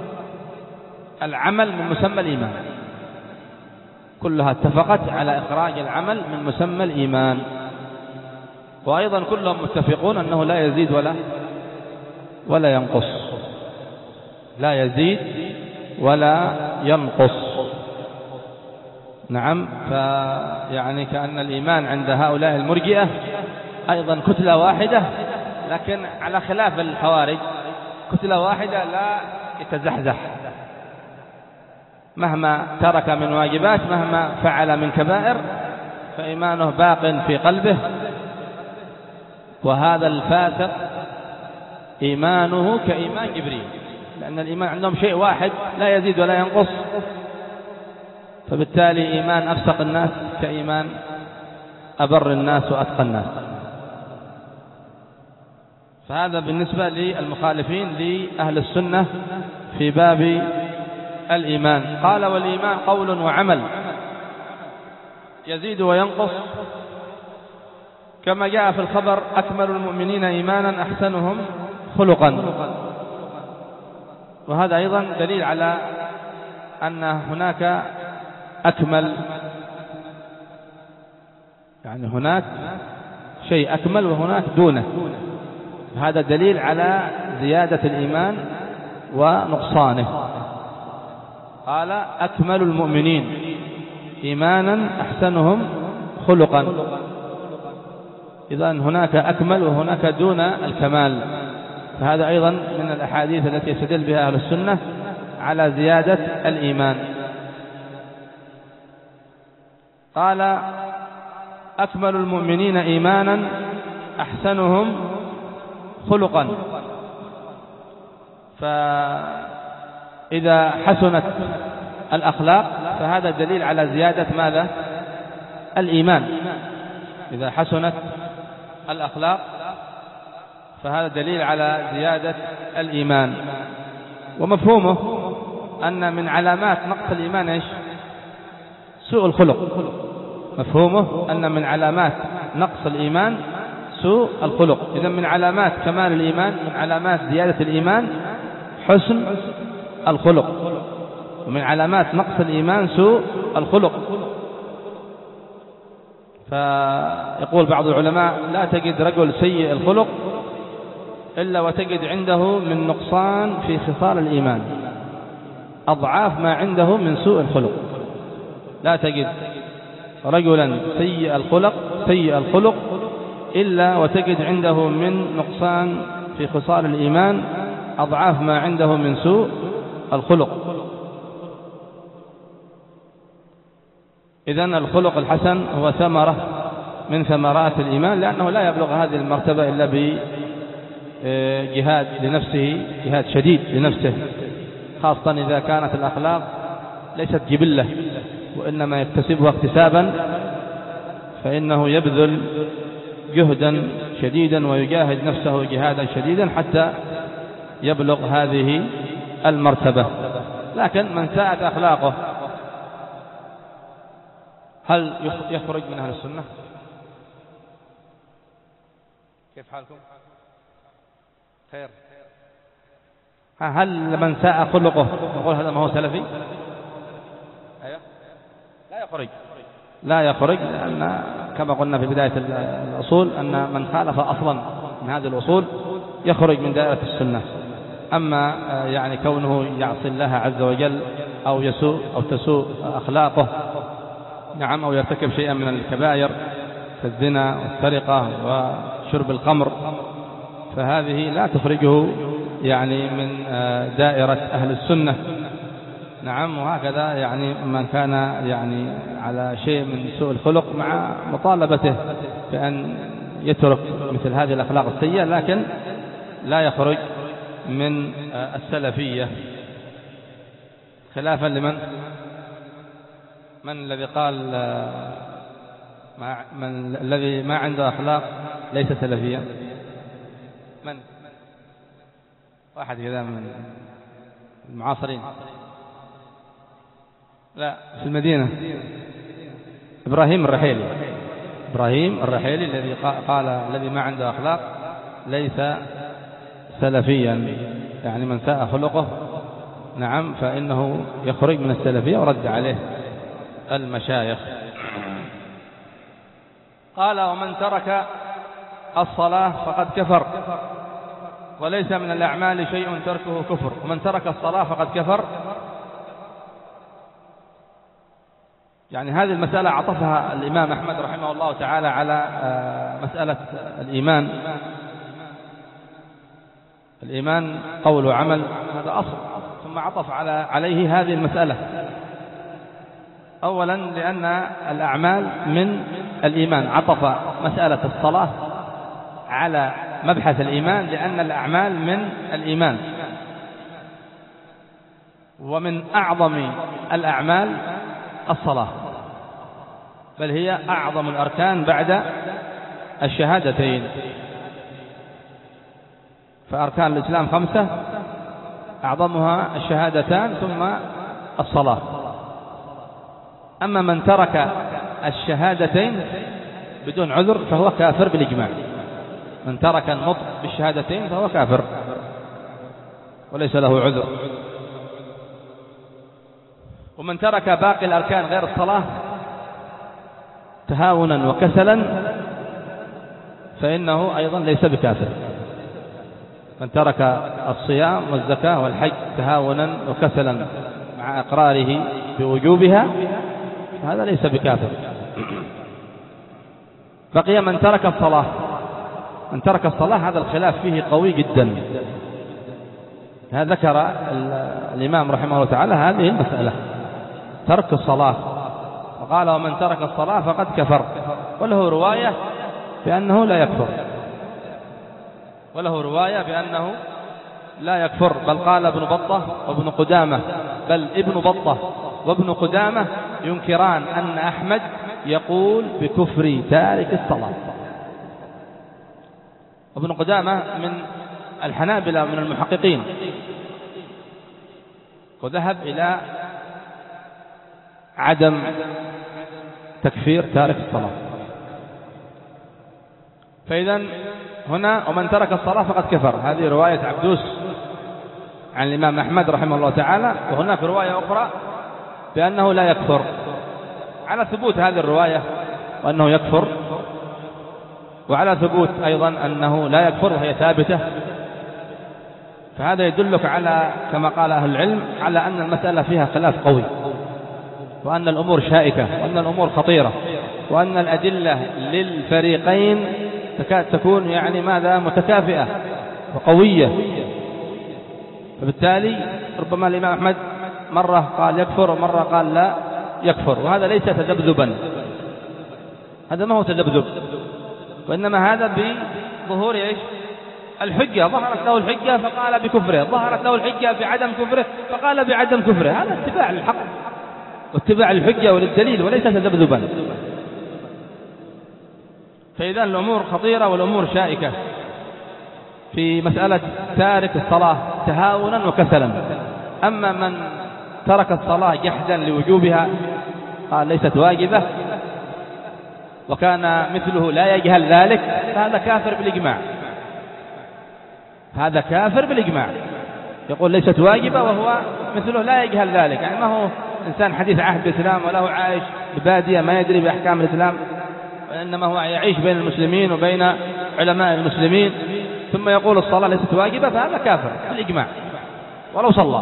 العمل من مسمى الإيمان، كلها اتفقت على إخراج العمل من مسمى الإيمان، وأيضا كلهم متفقون أنه لا يزيد ولا ولا ينقص، لا يزيد ولا ينقص. نعم، فيعني كأن الإيمان عند هؤلاء المرجئة أيضا كتلة واحدة، لكن على خلاف الخوارج، كتلة واحدة لا يتزحزح، مهما ترك من واجبات، مهما فعل من كبائر، فإيمانه باق في قلبه. وهذا الفاسق إيمانه كإيمان جبريل، لأن الإيمان عندهم شيء واحد لا يزيد ولا ينقص، فبالتالي إيمان أفسق الناس كإيمان أبر الناس وأتقى الناس. فهذا بالنسبة للمخالفين لأهل السنة في باب الإيمان. قال: والإيمان قول وعمل يزيد وينقص، كما جاء في الخبر: أكمل المؤمنين إيمانا أحسنهم خلقا. وهذا أيضا دليل على أن هناك أكمل، يعني هناك شيء أكمل وهناك دونه. هذا دليل على زيادة الإيمان ونقصانه. قال: أكمل المؤمنين إيمانا أحسنهم خلقا. إذن هناك أكمل وهناك دون الكمال. فهذا أيضا من الأحاديث التي يستدل بها أهل السنة على زيادة الإيمان. قال: أكمل المؤمنين إيمانا أحسنهم خلقا. فإذا حسنت الأخلاق فهذا دليل على زيادة ماذا؟ الإيمان. إذا حسنت الأخلاق فهذا دليل على زيادة الإيمان. ومفهومه أن من علامات نقص الإيمان إيش؟ سوء الخلق. مفهومه أن من علامات نقص الإيمان سوء الخلق. إذن من علامات كمال الإيمان، من علامات زيادة الإيمان حسن الخلق، ومن علامات نقص الإيمان سوء الخلق. فيقول بعض العلماء: لا تجد رجل سيء الخلق إلا وتجد عنده من نقصان في خصال الإيمان أضعاف ما عنده من سوء الخلق. لا تجد رجلا سيء الخلق سيء الخلق إلا وتجد عنده من نقصان في خصال الإيمان أضعاف ما عنده من سوء الخلق. إذن الخلق الحسن هو ثمرة من ثمرات الإيمان، لأنه لا يبلغ هذه المرتبة إلا بجهاد لنفسه، جهاد شديد لنفسه، خاصة إذا كانت الأخلاق ليست جبلة وإنما يكتسبها اكتسابا، فإنه يبذل جهدا شديدا ويجاهد نفسه جهادا شديدا حتى يبلغ هذه المرتبة. لكن من ساءت أخلاقه هل يخرج من أهل السنة؟ كيف حالكم؟ خير؟ هل من ساء خلقه نقول هذا ما هو سلفي؟ أيوه لا يخرج لا يخرج لأن كما قلنا في بداية الأصول أن من خالف أصلا من هذه الأصول يخرج من دائرة السنة. أما يعني كونه يعصي الله عز وجل أو يسوء أو تسوء أخلاقه نعم أو يرتكب شيئا من الكبائر كالزنا والسرقة وشرب الخمر فهذه لا تخرجه يعني من دائرة أهل السنة نعم. وهكذا يعني من كان يعني على شيء من سوء الخلق مع مطالبته بأن يترك مثل هذه الأخلاق السيئة لكن لا يخرج من السلفية خلافا لمن من الذي قال من الذي ما عنده أخلاق ليس سلفيا؟ من واحد كذا من المعاصرين؟ لا في المدينة إبراهيم الرحيلي. إبراهيم الرحيلي الذي قال الذي ما عنده أخلاق ليس سلفيا يعني من ساء خلقه نعم فإنه يخرج من السلفية ورد عليه المشايخ. قال ومن ترك الصلاة فقد كفر وليس من الأعمال شيء تركه كفر. ومن ترك الصلاة فقد كفر يعني هذه المسألة عطفها الإمام أحمد رحمه الله تعالى على مسألة الإيمان. الإيمان قول وعمل هذا أصل ثم عطف على عليه هذه المسألة أولا لأن الأعمال من الإيمان عطف مسألة الصلاة على مبحث الإيمان لأن الأعمال من الإيمان ومن أعظم الأعمال الصلاة بل هي أعظم الأركان بعد الشهادتين. فأركان الإسلام خمسة أعظمها الشهادتان ثم الصلاة. أما من ترك الشهادتين بدون عذر فهو كافر بالإجماع. من ترك النطق بالشهادتين فهو كافر وليس له عذر. ومن ترك باقي الأركان غير الصلاة تهاونا وكسلا فإنه أيضا ليس بكافر. من ترك الصيام والزكاة والحج تهاونا وكسلا مع إقراره بوجوبها هذا ليس بكافر. بقي من ترك الصلاة. من ترك الصلاة هذا الخلاف فيه قوي جدا. هذا ذكر الإمام رحمه الله تعالى هذه المسألة ترك الصلاة وقال ومن ترك الصلاة فقد كفر وله رواية بأنه لا يكفر وله رواية بأنه لا يكفر بل قال ابن بطة وابن قدامة بل ابن بطة وابن قدامة ينكران أن أحمد يقول بكفر تارك الصلاة. وابن قدامة من الحنابلة من المحققين وذهب إلى عدم تكفير تارك الصلاة. فإذا هنا ومن ترك الصلاة فقد كفر هذه رواية عبدوس عن الإمام أحمد رحمه الله تعالى. وهناك رواية أخرى بأنه لا يكفر على ثبوت هذه الرواية وأنه يكفر وعلى ثبوت أيضا أنه لا يكفر وهي ثابتة. فهذا يدلك على كما قال أهل العلم على أن المسألة فيها خلاف قوي وأن الأمور شائكة وأن الأمور خطيرة وأن الأدلة للفريقين تكاد تكون يعني ماذا متكافئة وقوية. فبالتالي ربما الإمام أحمد مرة قال يكفر ومرة قال لا يكفر وهذا ليس تذبذبا. هذا ما هو تذبذب وإنما هذا بظهور إيش الحجة. ظهرت له الحجة فقال بكفره ظهرت له الحجة بعدم كفره فقال بعدم كفره. هذا اتباع للحق واتباع الحجة وللدليل وليس تذبذبا. فإذا الأمور خطيرة والأمور شائكة في مسألة تارك الصلاة تهاونا وكسلا. أما من ترك الصلاة جحدا لوجوبها قال ليست واجبة وكان مثله لا يجهل ذلك فهذا كافر بالإجماع. هذا كافر بالإجماع يقول ليست واجبة وهو مثله لا يجهل ذلك، يعني ما هو إنسان حديث عهد بالإسلام وله عايش ببادية ما يدري بأحكام الإسلام، وإنما هو يعيش بين المسلمين وبين علماء المسلمين ثم يقول الصلاة ليست واجبة، فهذا كافر بالإجماع ولو صلى،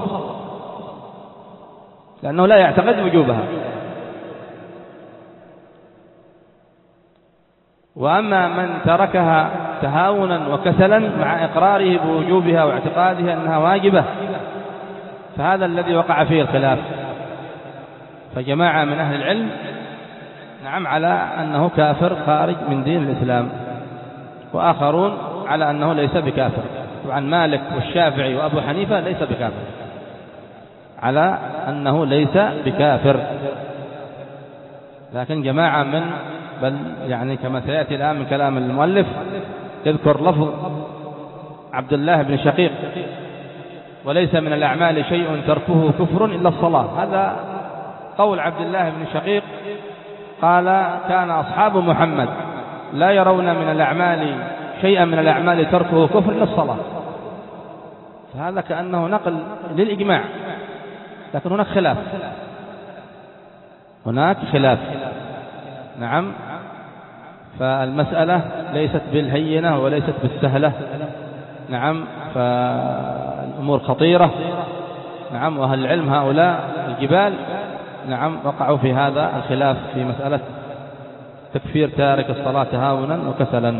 لأنه لا يعتقد وجوبها. وأما من تركها تهاونا وكسلا مع إقراره بوجوبها واعتقاده أنها واجبة فهذا الذي وقع فيه الخلاف. فجماعة من أهل العلم نعم على أنه كافر خارج من دين الإسلام، وآخرون على أنه ليس بكافر. طبعا مالك والشافعي وأبو حنيفة ليس بكافر، على أنه ليس بكافر، لكن جماعة من بل يعني كما سيأتي الآن من كلام المؤلف يذكر لفظ عبد الله بن شقيق: وليس من الأعمال شيء تركه كفر إلا الصلاة. هذا قول عبد الله بن شقيق، قال: كان أصحاب محمد لا يرون من الأعمال شيئا من الأعمال تركه كفر إلا الصلاة. فهذا كأنه نقل للإجماع، لكن هناك خلاف، هناك خلاف نعم. فالمسألة ليست بالهينة وليست بالسهلة نعم، فالأمور خطيرة نعم. وأهل العلم هؤلاء الجبال نعم وقعوا في هذا الخلاف في مسألة تكفير تارك الصلاة تهاونا وكسلا.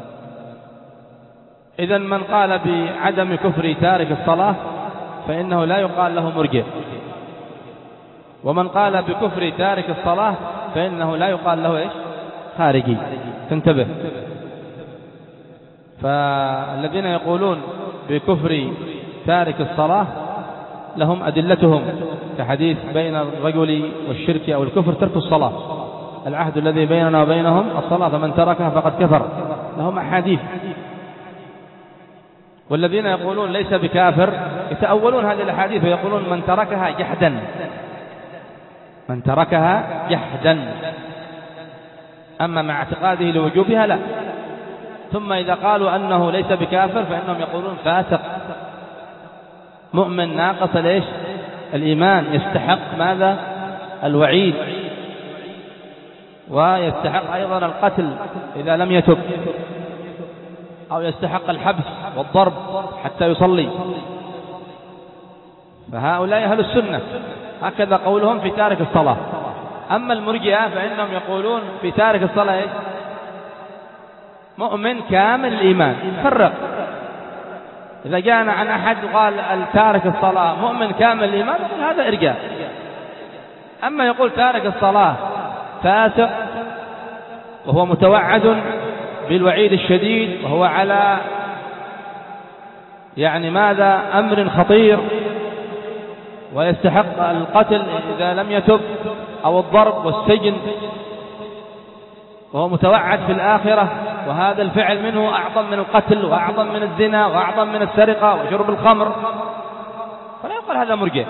إذن من قال بعدم كفر تارك الصلاة فإنه لا يقال له مرجئ، ومن قال بكفر تارك الصلاة فإنه لا يقال له إيش؟ خارجي. تنتبه. فالذين يقولون بكفر تارك الصلاة لهم أدلتهم، كحديث بين الرجل والشرك أو الكفر ترك الصلاة، العهد الذي بيننا وبينهم الصلاة فمن تركها فقد كفر، لهم أحاديث. والذين يقولون ليس بكافر يتأولون هذه الأحاديث ويقولون من تركها جحدا، من تركها جحدا، أما مع اعتقاده لوجوبها لا. ثم إذا قالوا أنه ليس بكافر فإنهم يقولون فاسق مؤمن ناقص ليش الإيمان، يستحق ماذا؟ الوعيد، ويستحق أيضا القتل إذا لم يتب، أو يستحق الحبس والضرب حتى يصلي. فهؤلاء أهل السنة هكذا قولهم في تارك الصلاة. أما المرجئة فإنهم يقولون في تارك الصلاة مؤمن كامل الإيمان. فرق، إذا جاءنا عن أحد قال تارك الصلاة مؤمن كامل الإيمان هذا إرجاء. أما يقول تارك الصلاة فاسق وهو متوعد بالوعيد الشديد وهو على يعني ماذا أمر خطير ويستحق القتل إذا لم يتب أو الضرب والسجن، وهو متوعد في الآخرة، وهذا الفعل منه أعظم من القتل وأعظم من الزنا وأعظم من السرقة وشرب الخمر، فلا يقول هذا مرجئ.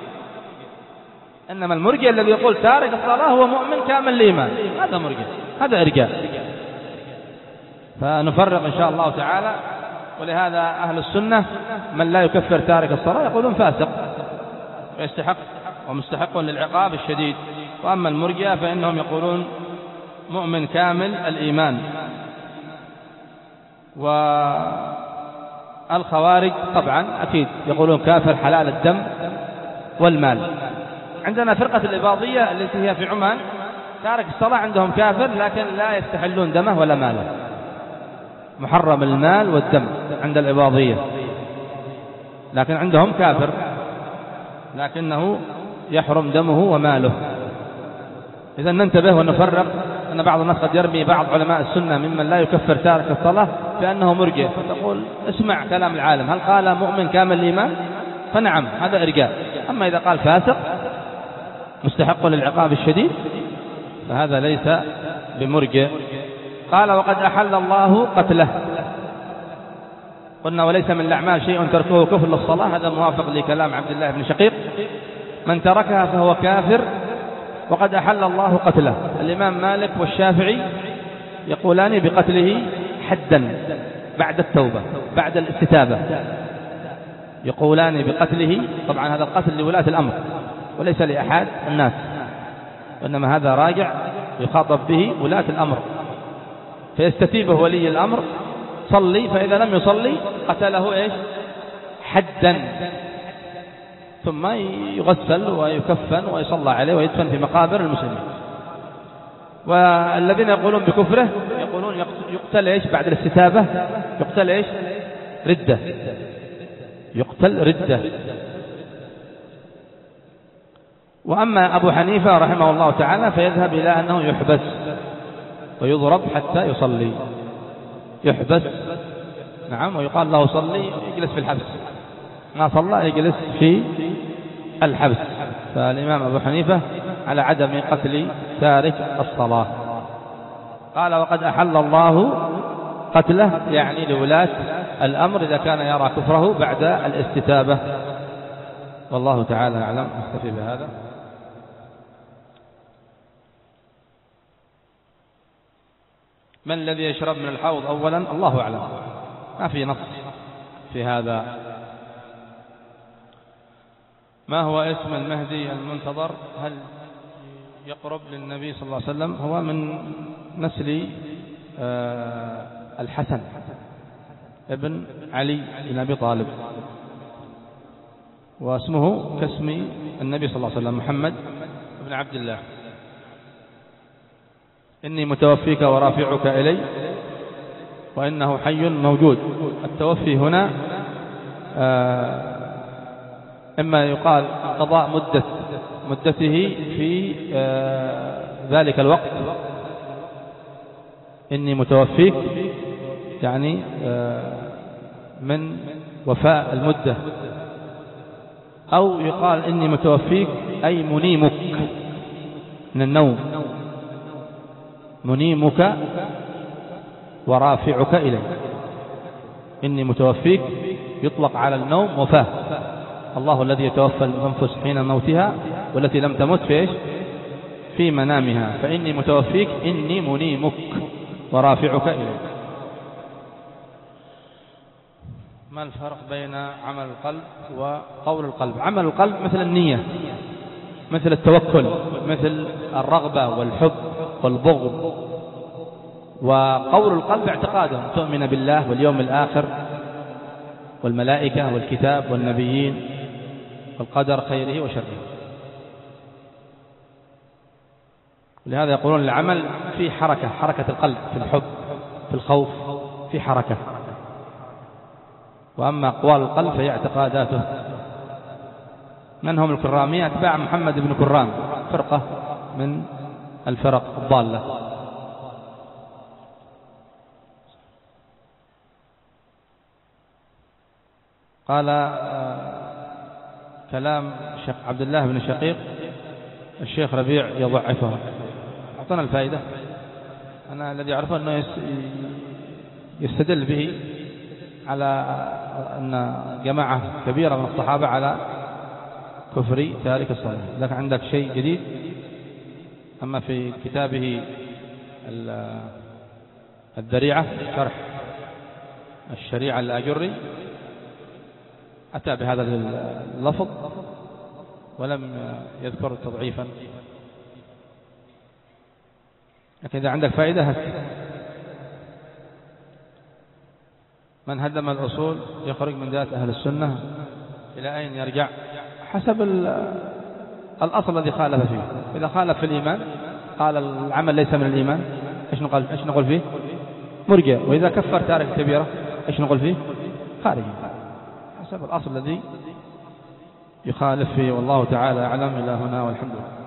إنما المرجئ الذي يقول تارك الصلاة هو مؤمن كامل الإيمان، هذا مرجئ، هذا إرجاء. فنفرق إن شاء الله تعالى. ولهذا أهل السنة من لا يكفر تارك الصلاة يقولون فاسق ويستحق ومستحق للعقاب الشديد. وأما المرجئة فإنهم يقولون مؤمن كامل الإيمان. والخوارج طبعا أكيد يقولون كافر حلال الدم والمال. عندنا فرقة الإباضية التي هي في عمان تارك الصلاة عندهم كافر، لكن لا يستحلون دمه ولا ماله، محرم المال والدم عند الإباضية، لكن عندهم كافر لكنه يحرم دمه وماله. إذا ننتبه ونفرق، أن بعض الناس قد يرمي بعض علماء السنة ممن لا يكفر تارك الصلاة بأنه مرجئ، فتقول اسمع كلام العالم، هل قال مؤمن كامل الإيمان؟ فنعم هذا إرجاء. أما إذا قال فاسق مستحق للعقاب الشديد فهذا ليس بمرجئ. قال وقد أحل الله قتله. قلنا وليس من الأعمال شيء تركه كفر للصلاة، هذا موافق لكلام عبد الله بن شقيق، من تركها فهو كافر وقد أحل الله قتله. الإمام مالك والشافعي يقولان بقتله حدا بعد التوبة بعد الاستتابة، يقولان بقتله. طبعا هذا القتل لولاة الأمر وليس لأحد الناس، وإنما هذا راجع يخاطب به ولاة الأمر، فيستتيبه ولي الأمر صلي، فإذا لم يصلي قتله إيش حدا، ثم يغسل ويكفن ويصلى عليه ويدفن في مقابر المسلمين. والذين يقولون بكفره يقولون يقتل إيش بعد الاستتابة، يقتل إيش ردة، يقتل ردة. وأما أبو حنيفة رحمه الله تعالى فيذهب إلى أنه يحبس ويضرب حتى يصلي، يحبس نعم، ويقال له صلي يجلس في الحبس، ما صلى يجلس في الحبس. فالإمام أبو حنيفة على عدم قتل تارك الصلاة. قال وقد أحل الله قتله، يعني لولاة الأمر إذا كان يرى كفره بعد الاستتابة. والله تعالى أعلم. أكتفي بهذا. من الذي يشرب من الحوض أولا؟ الله أعلم، ما في نص في هذا. ما هو اسم المهدي المنتظر؟ هل يقرب للنبي صلى الله عليه وسلم؟ هو من نسل الحسن ابن علي بن أبي طالب، واسمه كاسم النبي صلى الله عليه وسلم محمد بن عبد الله. إني متوفيك ورافعك إلي، وإنه حي موجود. التوفي هنا إما يقال قضاء مدة مدته في ذلك الوقت، إني متوفيك يعني من وفاء المدة، أو يقال إني متوفيك أي منيمك من النوم، منيمك ورافعك إلي. إني متوفيك يطلق على النوم وفاة، الله الذي يتوفى الأنفس حين موتها والتي لم تمت في إيش؟ في منامها. فإني متوفيك إني منيمك ورافعك إلي. ما الفرق بين عمل القلب وقول القلب؟ عمل القلب مثل النية، مثل التوكل، مثل الرغبة والحب والبغض. وقول القلب اعتقاده، تؤمن بالله واليوم الآخر والملائكة والكتاب والنبيين والقدر خيره وشره. لهذا يقولون العمل في حركة، حركة القلب في الحب في الخوف في حركة. وأما أقوال القلب فهي اعتقاداته. من هم الكرامية؟ أتباع محمد بن كرام، فرقة من الفرق الضالة. قال كلام الشيخ عبد الله بن شقيق الشيخ ربيع يضعفه. أعطنا الفائدة. أنا الذي أعرفه أنه يستدل به على أن جماعة كبيرة من الصحابة على كفر تارك الصلاة. لكن عندك شيء جديد؟ أما في كتابه الذريعة شرح الشريعة الآجري أتى بهذا اللفظ ولم يذكر تضعيفا. لكن إذا عندك فائدة هات. من هدم الأصول يخرج من ذات أهل السنة، إلى أين يرجع؟ حسب الأصل الذي خالف فيه. إذا خالف في الإيمان قال العمل ليس من الإيمان، إيش نقول إيش نقول فيه؟ مرجع. وإذا كفر تارك كبيرة إيش نقول فيه؟ خارجي. حسب الأصل الذي يخالف فيه. والله تعالى أعلم. إلى هنا والحمد لله.